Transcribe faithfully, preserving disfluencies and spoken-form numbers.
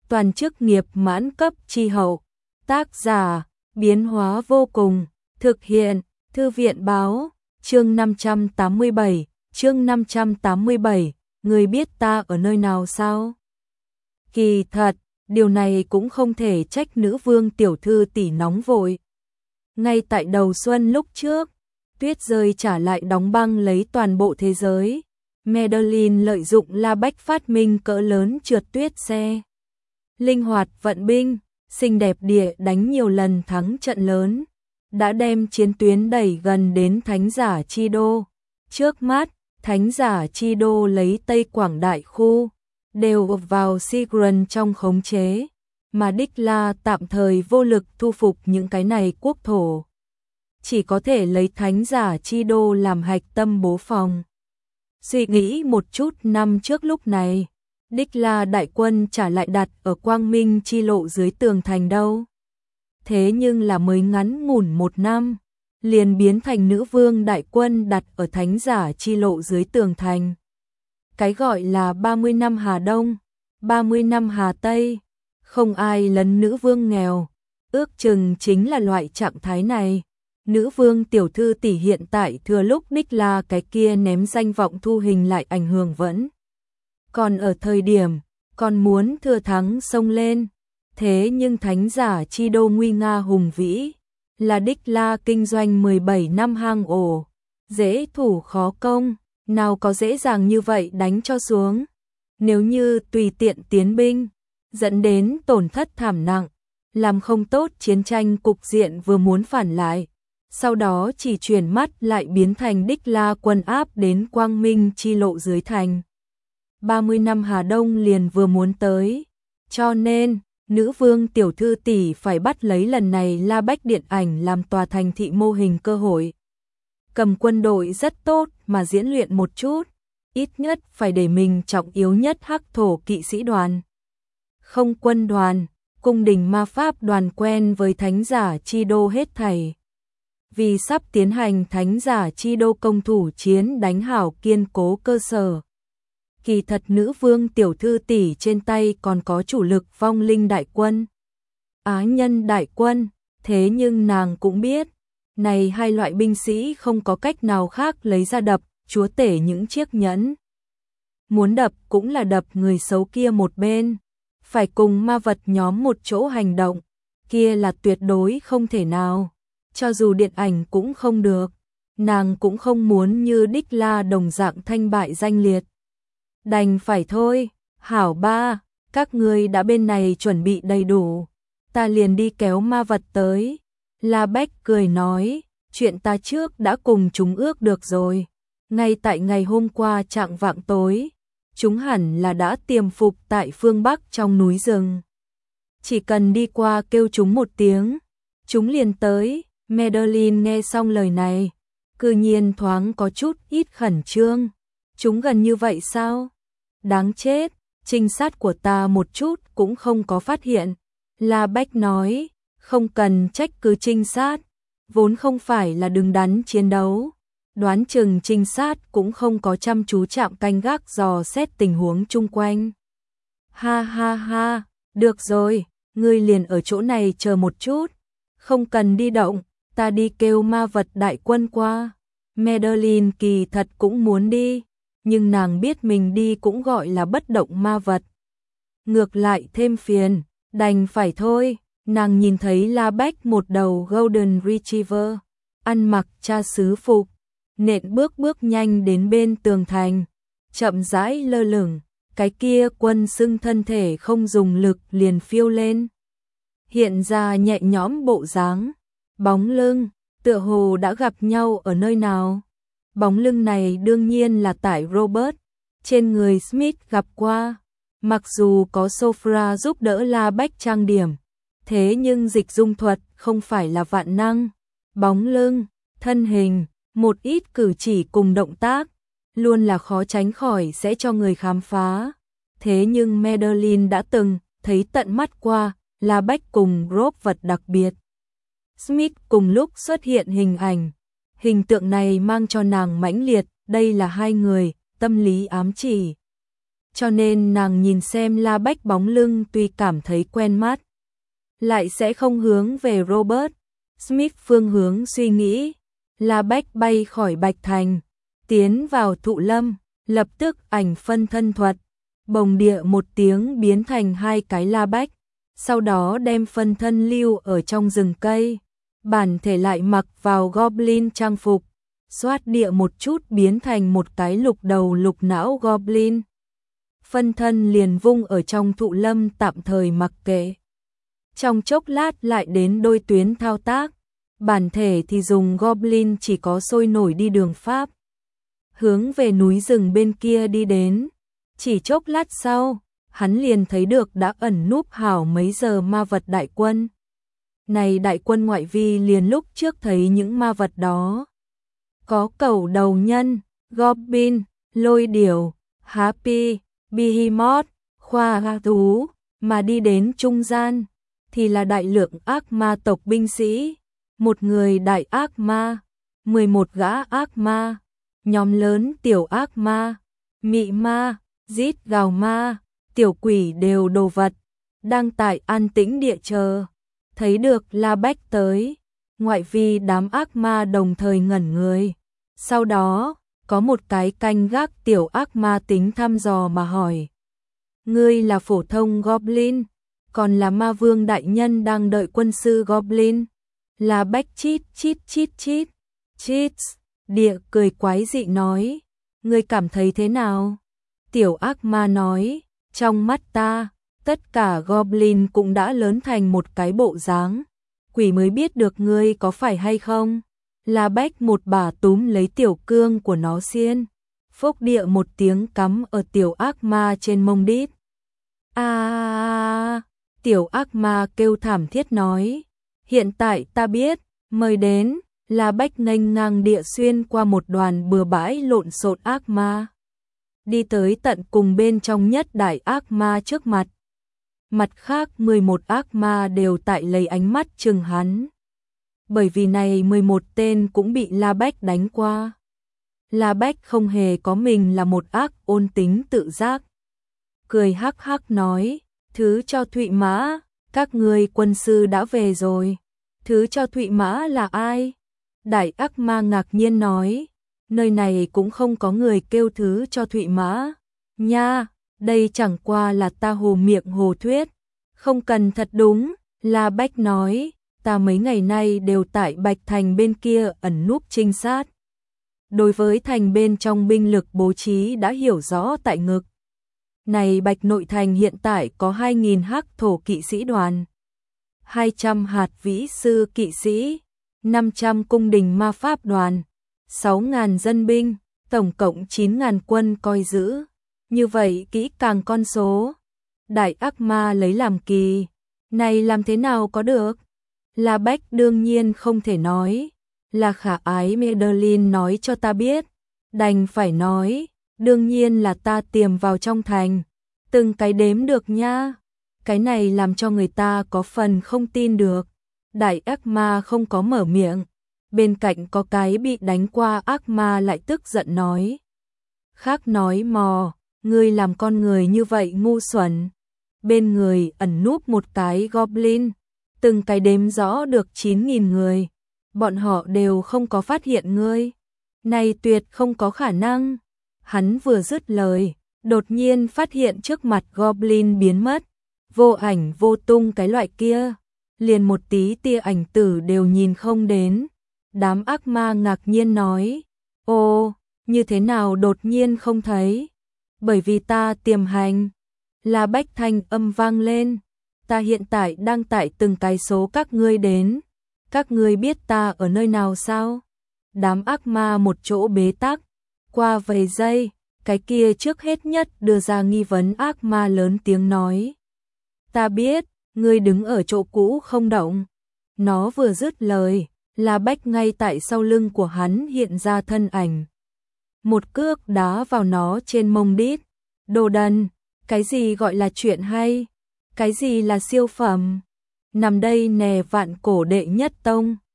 toàn chức nghiệp mãn cấp chi hậu. Tác giả, biến hóa vô cùng, thực hiện, Thư viện báo, chương năm trăm tám mươi bảy, chương năm trăm tám mươi bảy, người biết ta ở nơi nào sao? Kỳ thật, điều này cũng không thể trách nữ vương tiểu thư tỷ nóng vội. Ngay tại đầu xuân lúc trước, tuyết rơi trả lại đóng băng lấy toàn bộ thế giới. Madeline lợi dụng La Bách phát minh cỡ lớn trượt tuyết xe. Linh hoạt vận binh, xinh đẹp địa đánh nhiều lần thắng trận lớn, đã đem chiến tuyến đẩy gần đến Thánh giả Chi Đô. Trước mắt, Thánh giả Chi Đô lấy Tây Quảng Đại khu, đều ập vào Sigran trong khống chế, mà Đích La tạm thời vô lực thu phục những cái này quốc thổ. Chỉ có thể lấy Thánh giả Chi Đô làm hạch tâm bố phòng. Suy nghĩ một chút năm trước lúc này, Đích La đại quân trả lại đặt ở Quang Minh chi lộ dưới tường thành đâu. Thế nhưng là mới ngắn ngủn một năm, liền biến thành nữ vương đại quân đặt ở Thánh giả chi lộ dưới tường thành. Cái gọi là ba mươi năm Hà Đông, ba mươi năm Hà Tây, không ai lấn nữ vương nghèo, ước chừng chính là loại trạng thái này. Nữ vương tiểu thư tỷ hiện tại thừa lúc Đích La cái kia ném danh vọng thu hình lại ảnh hưởng vẫn. Còn ở thời điểm, còn muốn thừa thắng xông lên. Thế nhưng Thánh giả Chi Đô nguy nga hùng vĩ, là Đích La kinh doanh mười bảy năm hang ổ, dễ thủ khó công, nào có dễ dàng như vậy đánh cho xuống. Nếu như tùy tiện tiến binh, dẫn đến tổn thất thảm nặng, làm không tốt chiến tranh cục diện vừa muốn phản lại, sau đó chỉ chuyển mắt lại biến thành Đích La quân áp đến Quang Minh chi lộ dưới thành. ba mươi năm Hà Đông liền vừa muốn tới, cho nên nữ vương tiểu thư tỷ phải bắt lấy lần này La Bách điện ảnh làm tòa thành thị mô hình cơ hội. Cầm quân đội rất tốt mà diễn luyện một chút, ít nhất phải để mình trọng yếu nhất hắc thổ kỵ sĩ đoàn, không quân đoàn, cung đình ma pháp đoàn quen với Thánh giả Chi Đô hết thảy. Vì sắp tiến hành Thánh giả Chi Đô công thủ chiến đánh hảo kiên cố cơ sở. Kỳ thật nữ vương tiểu thư tỷ trên tay còn có chủ lực vong linh đại quân, á nhân đại quân, thế nhưng nàng cũng biết, này hai loại binh sĩ không có cách nào khác lấy ra đập, chúa tể những chiếc nhẫn. Muốn đập cũng là đập người xấu kia một bên, phải cùng ma vật nhóm một chỗ hành động, kia là tuyệt đối không thể nào, cho dù điện ảnh cũng không được, nàng cũng không muốn như Đích La đồng dạng thanh bại danh liệt. Đành phải thôi, hảo ba, các ngươi đã bên này chuẩn bị đầy đủ, ta liền đi kéo ma vật tới. La Bách cười nói, chuyện ta trước đã cùng chúng ước được rồi, ngay tại ngày hôm qua chạng vạng tối, chúng hẳn là đã tiềm phục tại phương Bắc trong núi rừng. Chỉ cần đi qua kêu chúng một tiếng, chúng liền tới. Madeline nghe xong lời này, cư nhiên thoáng có chút ít khẩn trương. Chúng gần như vậy sao? Đáng chết, trinh sát của ta một chút cũng không có phát hiện. La Bách nói, không cần trách cứ trinh sát, vốn không phải là đứng đắn chiến đấu. Đoán chừng trinh sát cũng không có chăm chú chạm canh gác dò xét tình huống chung quanh. Ha ha ha, được rồi, ngươi liền ở chỗ này chờ một chút, không cần đi động, ta đi kêu ma vật đại quân qua. Madeline kỳ thật cũng muốn đi, nhưng nàng biết mình đi cũng gọi là bất động ma vật, ngược lại thêm phiền, đành phải thôi. Nàng nhìn thấy La Bách một đầu Golden Retriever, ăn mặc cha xứ phục, nện bước bước nhanh đến bên tường thành, chậm rãi lơ lửng, cái kia quân xưng thân thể không dùng lực liền phiêu lên, hiện ra nhẹ nhõm bộ dáng, bóng lưng, tựa hồ đã gặp nhau ở nơi nào. Bóng lưng này đương nhiên là tại Robert, trên người Smith gặp qua, mặc dù có Sophia giúp đỡ La Bách trang điểm, thế nhưng dịch dung thuật không phải là vạn năng. Bóng lưng, thân hình, một ít cử chỉ cùng động tác, luôn là khó tránh khỏi sẽ cho người khám phá. Thế nhưng Madeline đã từng thấy tận mắt qua, La Bách cùng Rob vật đặc biệt. Smith cùng lúc xuất hiện hình ảnh, hình tượng này mang cho nàng mãnh liệt, đây là hai người, tâm lý ám chỉ. cho nên nàng nhìn xem La Bách bóng lưng tuy cảm thấy quen mắt, lại sẽ không hướng về Robert Smith phương hướng suy nghĩ. La Bách bay khỏi Bạch Thành, tiến vào Thụ Lâm, lập tức ảnh phân thân thuật, bồng địa một tiếng biến thành hai cái La Bách, sau đó đem phân thân lưu ở trong rừng cây, bản thể lại mặc vào Goblin trang phục, xoát địa một chút biến thành một cái lục đầu lục não Goblin. Phân thân liền vung ở trong Thụ Lâm tạm thời mặc kệ. Trong chốc lát lại đến đôi tuyến thao tác, bản thể thì dùng Goblin chỉ có sôi nổi đi đường Pháp, hướng về núi rừng bên kia đi đến. Chỉ chốc lát sau, hắn liền thấy được đã ẩn núp hảo mấy giờ ma vật đại quân. Này đại quân ngoại vi liền lúc trước thấy những ma vật đó. Có cẩu đầu nhân, Goblin, lôi điểu, Happy, Behemoth, khoa ga thú, mà đi đến trung gian, thì là đại lượng ác ma tộc binh sĩ, một người đại ác ma, mười một gã ác ma, nhóm lớn tiểu ác ma, mị ma, rít gào ma, tiểu quỷ đều đồ vật, đang tại an tĩnh địa chờ. Thấy được La Bách tới, ngoại vi đám ác ma đồng thời ngẩn người. Sau đó, có một cái canh gác tiểu ác ma tính thăm dò mà hỏi. Ngươi là phổ thông Goblin, còn là ma vương đại nhân đang đợi quân sư Goblin. La Bách chít chít chít chít, chít, địa cười quái dị nói. Ngươi cảm thấy thế nào? Tiểu ác ma nói, trong mắt ta, tất cả Goblin cũng đã lớn thành một cái bộ dáng. Quỷ mới biết được ngươi có phải hay không? La Bách một bà túm lấy tiểu cương của nó xiên, phốc địa một tiếng cắm ở tiểu ác ma trên mông đít. À, tiểu ác ma kêu thảm thiết nói, hiện tại ta biết, mời đến. La Bách nghênh ngang địa xuyên qua một đoàn bừa bãi lộn xộn ác ma, đi tới tận cùng bên trong nhất đại ác ma trước mặt. Mặt khác mười một ác ma đều tại lấy ánh mắt chừng hắn. Bởi vì này mười một tên cũng bị La Bách đánh qua. La Bách không hề có mình là một ác ôn tính tự giác. Cười hắc hắc nói, thứ cho Thụy Mã, các ngươi quân sư đã về rồi. Thứ cho Thụy Mã là ai? Đại ác ma ngạc nhiên nói, nơi này cũng không có người kêu thứ cho Thụy Mã. Nha, đây chẳng qua là ta hồ miệng hồ thuyết. Không cần thật đúng, La Bách nói, ta mấy ngày nay đều tại Bạch Thành bên kia ẩn núp trinh sát. Đối với thành bên trong binh lực bố trí đã hiểu rõ tại ngực. Này Bạch Nội Thành hiện tại có hai nghìn hắc thổ kỵ sĩ đoàn, hai trăm hạt vĩ sư kỵ sĩ, năm trăm cung đình ma pháp đoàn, sáu nghìn dân binh, tổng cộng chín nghìn quân coi giữ. Như vậy kỹ càng con số. Đại ác ma lấy làm kỳ. Này làm thế nào có được? La Bách đương nhiên không thể nói. Là khả ái Madeline nói cho ta biết. Đành phải nói. Đương nhiên là ta tiềm vào trong thành. Từng cái đếm được nha. Cái này làm cho người ta có phần không tin được. Đại ác ma không có mở miệng. Bên cạnh có cái bị đánh qua ác ma lại tức giận nói. Khác nói mò, ngươi làm con người như vậy ngu xuẩn. Bên người ẩn núp một cái Goblin, từng cái đếm rõ được chín nghìn người. Bọn họ đều không có phát hiện ngươi. Này tuyệt không có khả năng. Hắn vừa dứt lời, đột nhiên phát hiện trước mặt Goblin biến mất. Vô ảnh vô tung cái loại kia. Liền một tí tia ảnh tử đều nhìn không đến. Đám ác ma ngạc nhiên nói, ô, như thế nào đột nhiên không thấy? Bởi vì ta tiềm hành. La Bách thanh âm vang lên, ta hiện tại đang tại từng cái số các ngươi đến. Các ngươi biết ta ở nơi nào sao? Đám ác ma một chỗ bế tắc, qua vài giây, cái kia trước hết nhất đưa ra nghi vấn ác ma lớn tiếng nói. Ta biết, ngươi đứng ở chỗ cũ không động. Nó vừa dứt lời, La Bách ngay tại sau lưng của hắn hiện ra thân ảnh. Một cước đá vào nó trên mông đít. Đồ đần, cái gì gọi là chuyện hay? Cái gì là siêu phẩm? Nằm đây nè vạn cổ đệ nhất tông.